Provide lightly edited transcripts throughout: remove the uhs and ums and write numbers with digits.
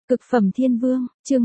Cực phẩm thiên vương, chương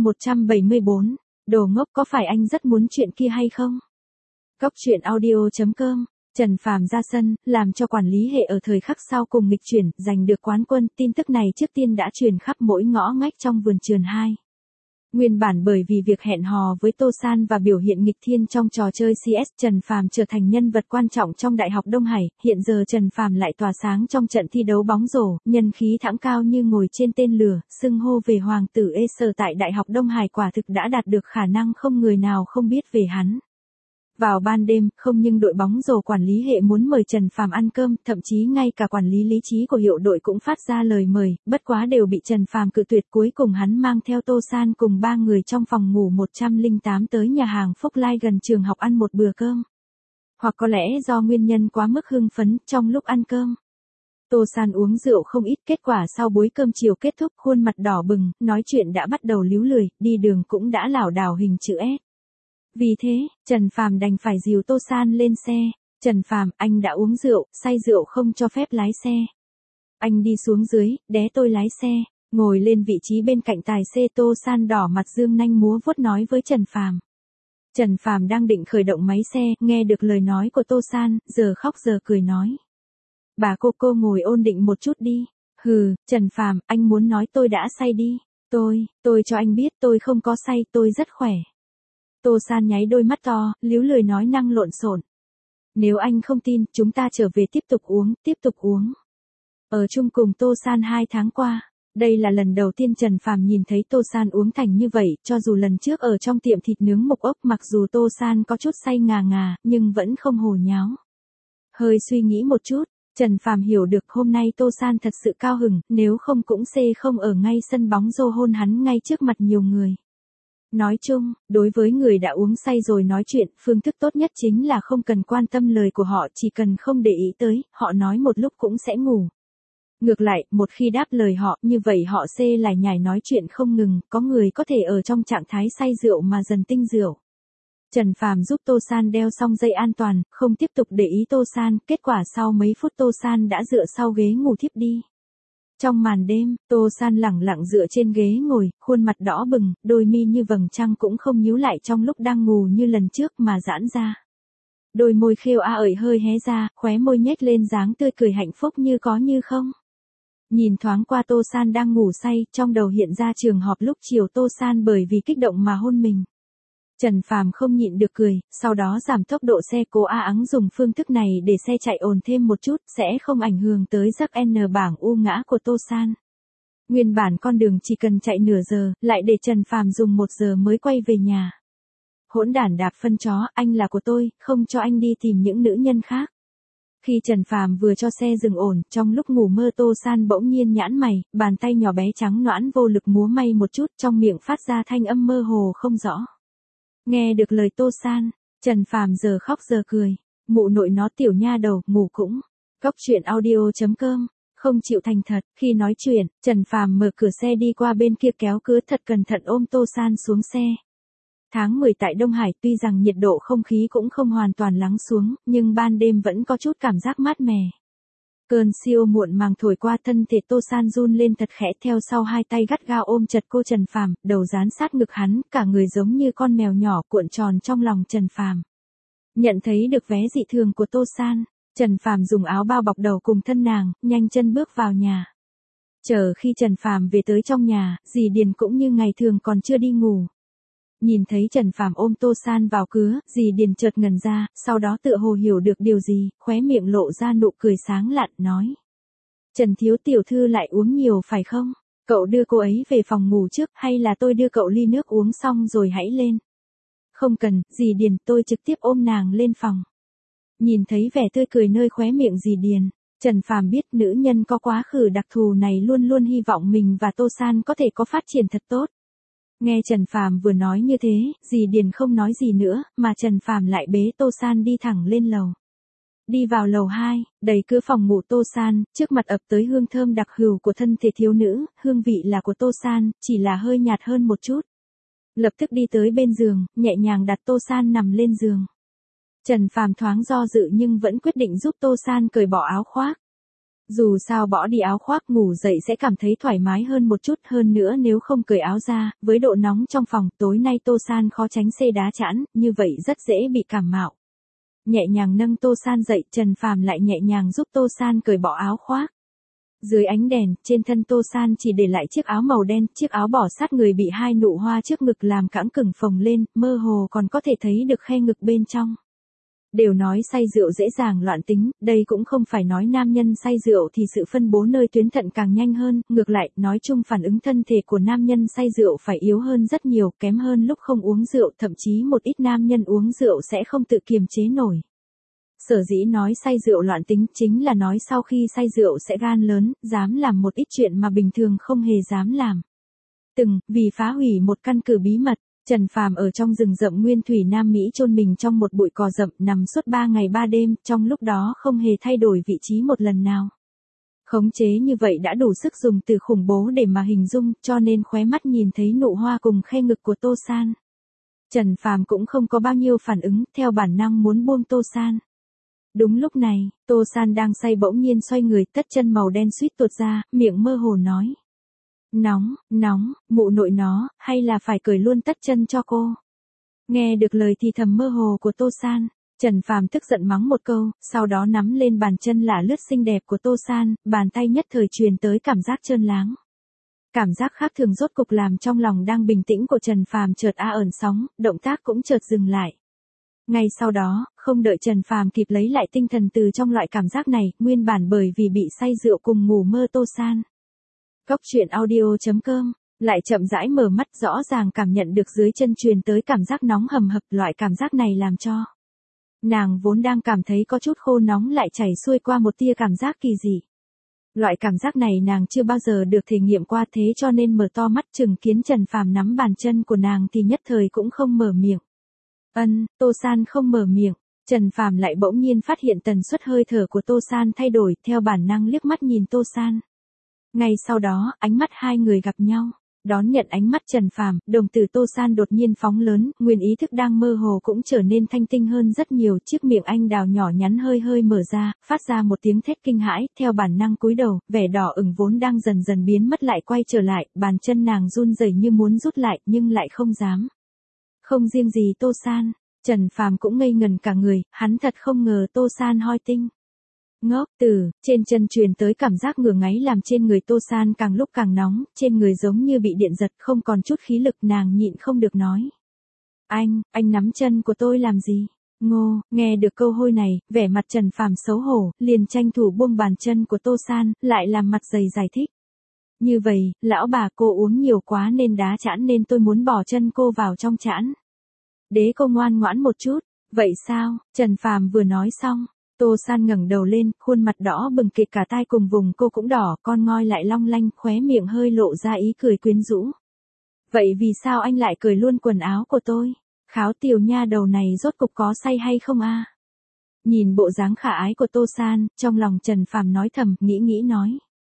174. Đồ ngốc, có phải anh rất muốn chuyện kia hay không? Góc truyện audio.com. Trần Phàm ra sân, làm cho quản lý hệ ở thời khắc sau cùng nghịch chuyển, giành được quán quân. Tin tức này trước tiên đã truyền khắp mỗi ngõ ngách trong vườn trường 2. Nguyên bản bởi vì việc hẹn hò với Tô San và biểu hiện nghịch thiên trong trò chơi CS, Trần Phàm trở thành nhân vật quan trọng trong Đại học Đông Hải. Hiện giờ Trần Phàm lại tỏa sáng trong trận thi đấu bóng rổ, nhân khí thẳng cao như ngồi trên tên lửa, xưng hô về hoàng tử Acer tại Đại học Đông Hải quả thực đã đạt được khả năng không người nào không biết về hắn. Vào ban đêm, không nhưng đội bóng rổ quản lý hệ muốn mời Trần Phàm ăn cơm, thậm chí ngay cả quản lý lý trí của hiệu đội cũng phát ra lời mời, bất quá đều bị Trần Phàm cự tuyệt. Cuối cùng hắn mang theo Tô San cùng 3 người trong phòng ngủ 108 tới nhà hàng Phúc Lai gần trường học ăn một bữa cơm. Hoặc có lẽ do nguyên nhân quá mức hưng phấn trong lúc ăn cơm. Tô San uống rượu không ít, kết quả sau buổi cơm chiều kết thúc khuôn mặt đỏ bừng, nói chuyện đã bắt đầu líu lười, đi đường cũng đã lảo đảo hình chữ S. Vì thế, Trần Phàm đành phải dìu Tô San lên xe. Trần Phàm, anh đã uống rượu, say rượu không cho phép lái xe. Anh đi xuống dưới, đé tôi lái xe, ngồi lên vị trí bên cạnh tài xế. Tô San đỏ mặt dương nanh múa vuốt nói với Trần Phàm. Trần Phàm đang định khởi động máy xe, nghe được lời nói của Tô San, giờ khóc giờ cười nói. Bà cô ngồi ổn định một chút đi. Hừ, Trần Phàm, anh muốn nói tôi đã say đi. Tôi cho anh biết tôi không có say, tôi rất khỏe. Tô San nháy đôi mắt to, líu lười nói năng lộn xộn. Nếu anh không tin, chúng ta trở về tiếp tục uống. Ở chung cùng Tô San 2 tháng qua, đây là lần đầu tiên Trần Phàm nhìn thấy Tô San uống thành như vậy, cho dù lần trước ở trong tiệm thịt nướng Mộc Ốc, mặc dù Tô San có chút say ngà, nhưng vẫn không hồ nháo. Hơi suy nghĩ một chút, Trần Phàm hiểu được hôm nay Tô San thật sự cao hứng, nếu không cũng không ở ngay sân bóng rổ hôn hắn ngay trước mặt nhiều người. Nói chung, đối với người đã uống say rồi nói chuyện, phương thức tốt nhất chính là không cần quan tâm lời của họ, chỉ cần không để ý tới, họ nói một lúc cũng sẽ ngủ. Ngược lại, một khi đáp lời họ, như vậy họ lại nhải nói chuyện không ngừng, có người có thể ở trong trạng thái say rượu mà dần tinh rượu. Trần Phàm giúp Tô San đeo xong dây an toàn, không tiếp tục để ý Tô San, kết quả sau mấy phút Tô San đã dựa sau ghế ngủ thiếp đi. Trong màn đêm, Tô San lẳng lặng dựa trên ghế ngồi, khuôn mặt đỏ bừng, đôi mi như vầng trăng cũng không nhíu lại trong lúc đang ngủ như lần trước mà giãn ra. Đôi môi khêu ởi hơi hé ra, khóe môi nhếch lên dáng tươi cười hạnh phúc như có như không. Nhìn thoáng qua Tô San đang ngủ say, trong đầu hiện ra trường họp lúc chiều Tô San bởi vì kích động mà hôn mình. Trần Phàm không nhịn được cười, sau đó giảm tốc độ xe, cố ẵng dùng phương thức này để xe chạy ổn thêm một chút, sẽ không ảnh hưởng tới giấc N bảng U ngã của Tô San. Nguyên bản con đường chỉ cần chạy nửa giờ, lại để Trần Phàm dùng 1 giờ mới quay về nhà. Hỗn đản đạp phân chó, anh là của tôi, không cho anh đi tìm những nữ nhân khác. Khi Trần Phàm vừa cho xe dừng ổn, trong lúc ngủ mơ Tô San bỗng nhiên nhãn mày, bàn tay nhỏ bé trắng nõn vô lực múa may một chút, trong miệng phát ra thanh âm mơ hồ không rõ. Nghe được lời Tô San, Trần Phàm giờ khóc giờ cười. Mụ nội nó tiểu nha đầu, ngủ cũng. Góc truyện audio.com. Không chịu thành thật, khi nói chuyện, Trần Phàm mở cửa xe đi qua bên kia kéo cửa thật cẩn thận ôm Tô San xuống xe. Tháng 10 tại Đông Hải, tuy rằng nhiệt độ không khí cũng không hoàn toàn lắng xuống, nhưng ban đêm vẫn có chút cảm giác mát mẻ. Cơn siêu muộn màng thổi qua, thân thể Tô San run lên thật khẽ, theo sau hai tay gắt gao ôm chặt cô Trần Phàm, đầu dán sát ngực hắn, cả người giống như con mèo nhỏ cuộn tròn trong lòng Trần Phàm. Nhận thấy được vẻ dị thường của Tô San, Trần Phàm dùng áo bao bọc đầu cùng thân nàng, nhanh chân bước vào nhà. Chờ khi Trần Phàm về tới trong nhà, dì Điền cũng như ngày thường còn chưa đi ngủ. Nhìn thấy Trần Phàm ôm Tô San vào cửa, dì Điền chợt ngẩn ra, sau đó tựa hồ hiểu được điều gì, khóe miệng lộ ra nụ cười sáng lạn, nói. Trần thiếu tiểu thư lại uống nhiều phải không? Cậu đưa cô ấy về phòng ngủ trước, hay là tôi đưa cậu ly nước uống xong rồi hãy lên? Không cần, dì Điền, tôi trực tiếp ôm nàng lên phòng. Nhìn thấy vẻ tươi cười nơi khóe miệng dì Điền, Trần Phàm biết nữ nhân có quá khứ đặc thù này luôn luôn hy vọng mình và Tô San có thể có phát triển thật tốt. Nghe Trần Phàm vừa nói như thế, dì Điền không nói gì nữa, mà Trần Phàm lại bế Tô San đi thẳng lên lầu. Đi vào lầu 2, đẩy cửa phòng ngủ Tô San, trước mặt ập tới hương thơm đặc hữu của thân thể thiếu nữ, hương vị là của Tô San, chỉ là hơi nhạt hơn một chút. Lập tức đi tới bên giường, nhẹ nhàng đặt Tô San nằm lên giường. Trần Phàm thoáng do dự nhưng vẫn quyết định giúp Tô San cởi bỏ áo khoác. Dù sao bỏ đi áo khoác ngủ dậy sẽ cảm thấy thoải mái hơn một chút, hơn nữa nếu không cởi áo ra, với độ nóng trong phòng, tối nay Tô San khó tránh xê đá chẵn, như vậy rất dễ bị cảm mạo. Nhẹ nhàng nâng Tô San dậy, Trần Phàm lại nhẹ nhàng giúp Tô San cởi bỏ áo khoác. Dưới ánh đèn, trên thân Tô San chỉ để lại chiếc áo màu đen, chiếc áo bỏ sát người bị hai nụ hoa trước ngực làm cãng cứng phồng lên, mơ hồ còn có thể thấy được khe ngực bên trong. Đều nói say rượu dễ dàng loạn tính, đây cũng không phải nói nam nhân say rượu thì sự phân bố nơi tuyến thận càng nhanh hơn, ngược lại, nói chung phản ứng thân thể của nam nhân say rượu phải yếu hơn rất nhiều, kém hơn lúc không uống rượu, thậm chí một ít nam nhân uống rượu sẽ không tự kiềm chế nổi. Sở dĩ nói say rượu loạn tính chính là nói sau khi say rượu sẽ gan lớn, dám làm một ít chuyện mà bình thường không hề dám làm. Vì phá hủy một căn cứ bí mật, Trần Phàm ở trong rừng rậm nguyên thủy Nam Mỹ chôn mình trong một bụi cỏ rậm nằm suốt 3 ngày 3 đêm, trong lúc đó không hề thay đổi vị trí một lần nào. Khống chế như vậy đã đủ sức dùng từ khủng bố để mà hình dung, cho nên khóe mắt nhìn thấy nụ hoa cùng khe ngực của Tô San. Trần Phàm cũng không có bao nhiêu phản ứng, theo bản năng muốn buông Tô San. Đúng lúc này, Tô San đang say bỗng nhiên xoay người, tất chân màu đen suýt tuột ra, miệng mơ hồ nói. Nóng, mụ nội nó, hay là phải cởi luôn tất chân cho cô. Nghe được lời thì thầm mơ hồ của Tô San, Trần Phàm tức giận mắng một câu, sau đó nắm lên bàn chân lả lướt xinh đẹp của Tô San, bàn tay nhất thời truyền tới cảm giác trơn láng. Cảm giác khác thường rốt cục làm trong lòng đang bình tĩnh của Trần Phàm chợt ẩn sóng, động tác cũng chợt dừng lại. Ngay sau đó, không đợi Trần Phàm kịp lấy lại tinh thần từ trong loại cảm giác này, nguyên bản bởi vì bị say rượu cùng ngủ mơ Tô San. Cóc truyện audio.com, lại chậm rãi mở mắt, rõ ràng cảm nhận được dưới chân truyền tới cảm giác nóng hầm hập, loại cảm giác này làm cho nàng vốn đang cảm thấy có chút khô nóng lại chảy xuôi qua một tia cảm giác kỳ dị. Loại cảm giác này nàng chưa bao giờ được thể nghiệm qua, thế cho nên mở to mắt chừng kiến Trần Phàm nắm bàn chân của nàng thì nhất thời cũng không mở miệng. Tô San không mở miệng, Trần Phàm lại bỗng nhiên phát hiện tần suất hơi thở của Tô San thay đổi, theo bản năng liếc mắt nhìn Tô San. Ngay sau đó, ánh mắt hai người gặp nhau, đón nhận ánh mắt Trần Phàm, đồng tử Tô San đột nhiên phóng lớn, nguyên ý thức đang mơ hồ cũng trở nên thanh tinh hơn rất nhiều, chiếc miệng anh đào nhỏ nhắn hơi hơi mở ra, phát ra một tiếng thét kinh hãi, theo bản năng cúi đầu, vẻ đỏ ửng vốn đang dần dần biến mất lại quay trở lại, bàn chân nàng run rẩy như muốn rút lại, nhưng lại không dám. Không riêng gì Tô San, Trần Phàm cũng ngây ngần cả người, hắn thật không ngờ Tô San hoi tinh. Ngốc từ, trên chân truyền tới cảm giác ngứa ngáy làm trên người Tô San càng lúc càng nóng, trên người giống như bị điện giật, không còn chút khí lực, nàng nhịn không được nói. Anh nắm chân của tôi làm gì? Ngô, nghe được câu hôi này, vẻ mặt Trần Phàm xấu hổ, liền tranh thủ buông bàn chân của Tô San, lại làm mặt dày giải thích. Như vậy, lão bà cô uống nhiều quá nên đá chẵn nên tôi muốn bỏ chân cô vào trong chẵn. Đế cô ngoan ngoãn một chút, vậy sao? Trần Phàm vừa nói xong, Tô San ngẩng đầu lên, khuôn mặt đỏ bừng kịch cả tai cùng vùng cô cũng đỏ, con ngoi lại long lanh, khóe miệng hơi lộ ra ý cười quyến rũ. Vậy vì sao anh lại cởi luôn quần áo của tôi? Kháo tiểu nha đầu này rốt cục có say hay không a? Nhìn bộ dáng khả ái của Tô San, trong lòng Trần Phàm nói thầm, nghĩ nói.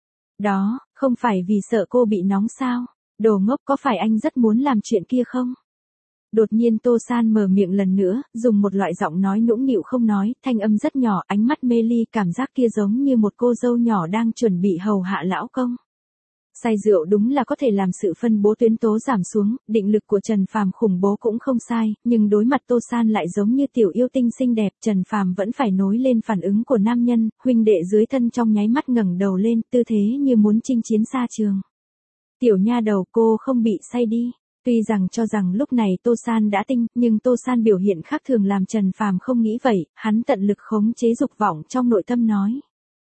Đó, không phải vì sợ cô bị nóng sao? Đồ ngốc, có phải anh rất muốn làm chuyện kia không? Đột nhiên Tô San mở miệng lần nữa, dùng một loại giọng nói nũng nịu không nói, thanh âm rất nhỏ, ánh mắt mê ly, cảm giác kia giống như một cô dâu nhỏ đang chuẩn bị hầu hạ lão công. Say rượu đúng là có thể làm sự phân bố tuyến tố giảm xuống, định lực của Trần Phàm khủng bố cũng không sai, nhưng đối mặt Tô San lại giống như tiểu yêu tinh xinh đẹp, Trần Phàm vẫn phải nối lên phản ứng của nam nhân, huynh đệ dưới thân trong nháy mắt ngẩng đầu lên, tư thế như muốn chinh chiến xa trường. Tiểu nha đầu, cô không bị say đi. Tuy rằng cho rằng lúc này Tô San đã tinh, nhưng Tô San biểu hiện khác thường làm Trần Phàm không nghĩ vậy, hắn tận lực khống chế dục vọng trong nội tâm nói.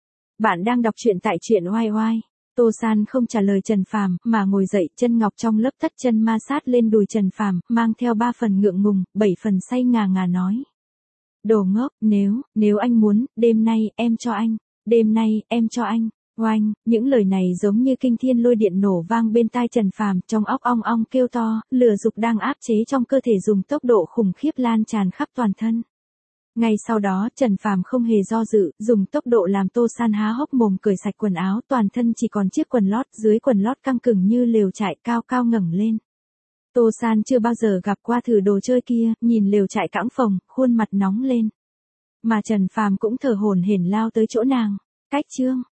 Bạn đang đọc truyện tại truyện oai oai. Tô San không trả lời Trần Phàm, mà ngồi dậy, chân ngọc trong lớp tất chân ma sát lên đùi Trần Phàm, mang theo 3 phần ngượng ngùng, 7 phần say ngà ngà nói. Đồ ngốc, nếu anh muốn, đêm nay, em cho anh. Đêm nay, em cho anh. Oanh, những lời này giống như kinh thiên lôi điện nổ vang bên tai Trần Phàm, trong óc ong ong kêu to, lửa dục đang áp chế trong cơ thể dùng tốc độ khủng khiếp lan tràn khắp toàn thân. Ngay sau đó, Trần Phàm không hề do dự, dùng tốc độ làm Tô San há hốc mồm cởi sạch quần áo, toàn thân chỉ còn chiếc quần lót, dưới quần lót căng cứng như lều trại, cao cao ngẩng lên. Tô San chưa bao giờ gặp qua thử đồ chơi kia, nhìn lều trại cõng phồng, khuôn mặt nóng lên. Mà Trần Phàm cũng thở hổn hển lao tới chỗ nàng. Cách chương